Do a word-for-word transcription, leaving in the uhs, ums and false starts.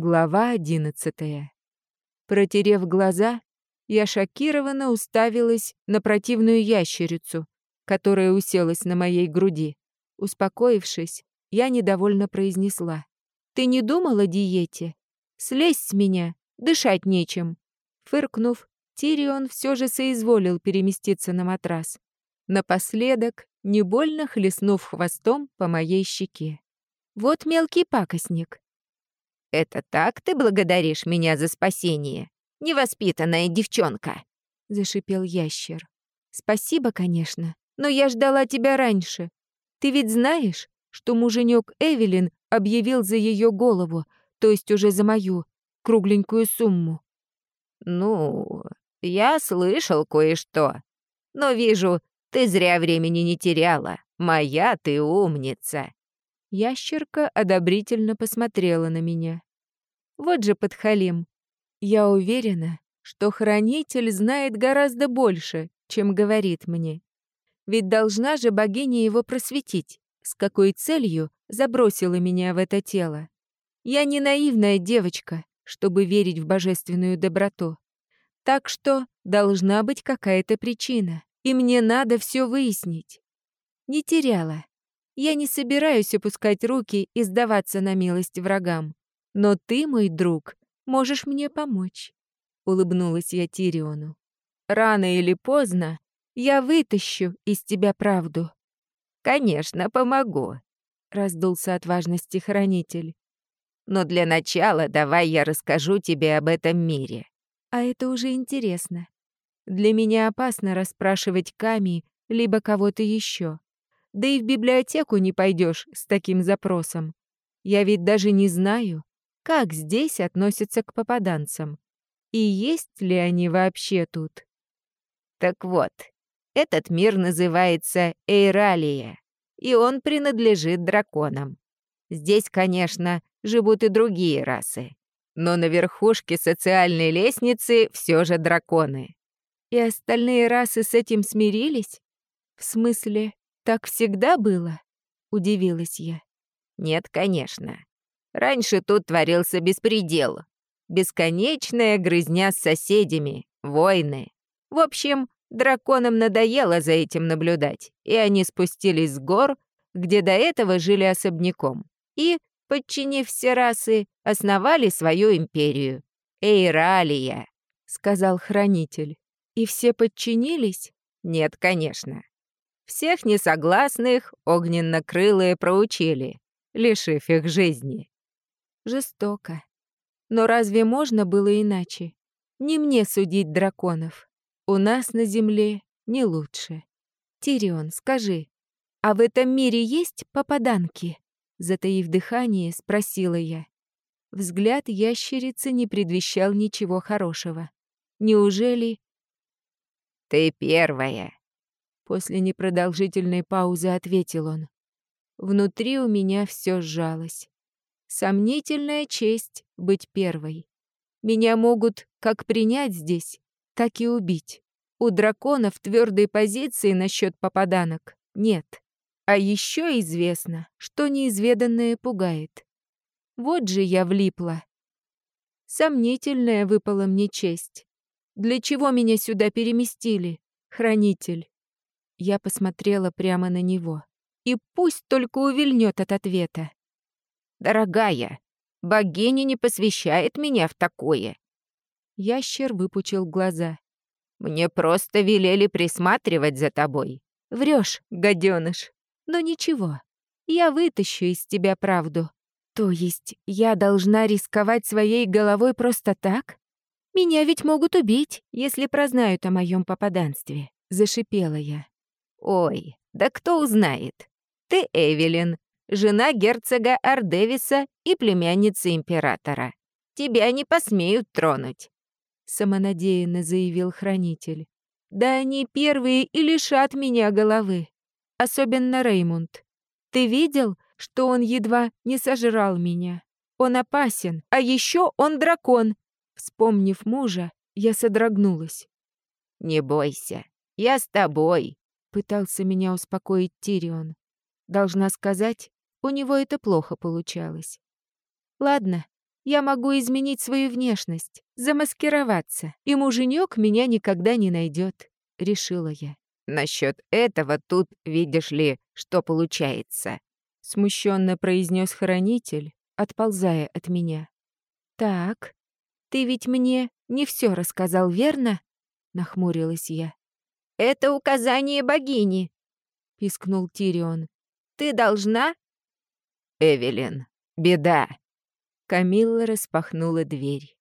Глава одиннадцатая. Протерев глаза, я шокированно уставилась на противную ящерицу, которая уселась на моей груди. Успокоившись, я недовольно произнесла: «Ты не думал о диете? Слезь с меня, дышать нечем». Фыркнув, Тирион все же соизволил переместиться на матрас, напоследок не больно хлестнув хвостом по моей щеке. «Вот мелкий пакостник». «Это так ты благодаришь меня за спасение, невоспитанная девчонка?» — зашипел ящер. «Спасибо, конечно, но я ждала тебя раньше. Ты ведь знаешь, что муженек Эвелин объявил за ее голову, то есть уже за мою, кругленькую сумму?» «Ну, я слышал кое-что, но вижу, ты зря времени не теряла. Моя ты умница». Ящерка одобрительно посмотрела на меня. Вот же подхалим. Я уверена, что хранитель знает гораздо больше, чем говорит мне. Ведь должна же богиня его просветить, с какой целью забросила меня в это тело. Я не наивная девочка, чтобы верить в божественную доброту. Так что должна быть какая-то причина, и мне надо все выяснить. Не теряла. Я не собираюсь опускать руки и сдаваться на милость врагам. Но ты, мой друг, можешь мне помочь. Улыбнулась я Тириону. Рано или поздно я вытащу из тебя правду. «Конечно, помогу», — раздулся от важности хранитель. «но для начала давай я расскажу тебе об этом мире». А это уже интересно. Для меня опасно расспрашивать Ками либо кого-то еще. Да и в библиотеку не пойдешь с таким запросом. Я ведь даже не знаю, как здесь относятся к попаданцам. И есть ли они вообще тут? Так вот, этот мир называется Эйралия, и он принадлежит драконам. Здесь, конечно, живут и другие расы, но на верхушке социальной лестницы все же драконы. И остальные расы с этим смирились? В смысле, так всегда было? Удивилась я. Нет, конечно. Раньше тут творился беспредел. Бесконечная грызня с соседями, войны. В общем, драконам надоело за этим наблюдать, и они спустились с гор, где до этого жили особняком, и, подчинив все расы, основали свою империю. Эйралия, сказал хранитель. И все подчинились? Нет, конечно. Всех несогласных огненно-крылые проучили, лишив их жизни. Жестоко. Но разве можно было иначе? Не мне судить драконов. У нас на земле не лучше. Тирион, скажи, а в этом мире есть попаданки? Затаив дыхание, спросила я. Взгляд ящерицы не предвещал ничего хорошего. Неужели... «Ты первая», — после непродолжительной паузы ответил он. Внутри у меня все сжалось. Сомнительная честь быть первой. Меня могут как принять здесь, так и убить. У драконов твердой позиции насчет попаданок нет. А еще известно, что неизведанное пугает. Вот же я влипла. Сомнительная выпала мне честь. Для чего меня сюда переместили, хранитель? Я посмотрела прямо на него. И пусть только увильнет от ответа. «Дорогая, богиня не посвящает меня в такое». Ящер выпучил глаза. «Мне просто велели присматривать за тобой». Врешь, гаденыш. Но ничего, я вытащу из тебя правду. То есть я должна рисковать своей головой просто так? Меня ведь могут убить, если прознают о моем попаданстве. Зашипела я. «Ой, да кто узнает? Ты Эвелин, жена герцога Ардевиса и племянница императора. Тебя не посмеют тронуть», — самонадеянно заявил хранитель. «Да они первые и лишат меня головы. Особенно Реймунд. Ты видел, что он едва не сожрал меня? Он опасен, а еще он дракон». Вспомнив мужа, я содрогнулась. «Не бойся, я с тобой», — пытался меня успокоить Тирион. Должна сказать, у него это плохо получалось. Ладно, Я могу изменить свою внешность, замаскироваться, и муженек меня никогда не найдет, решила я. Насчет этого тут, видишь ли, что получается. Смущенно произнес хранитель, отползая от меня. Так, ты ведь мне не все рассказал, верно? Нахмурилась я. Это указание богини, Пискнул Тирион. ты должна... Эвелин, беда. Камилла распахнула дверь.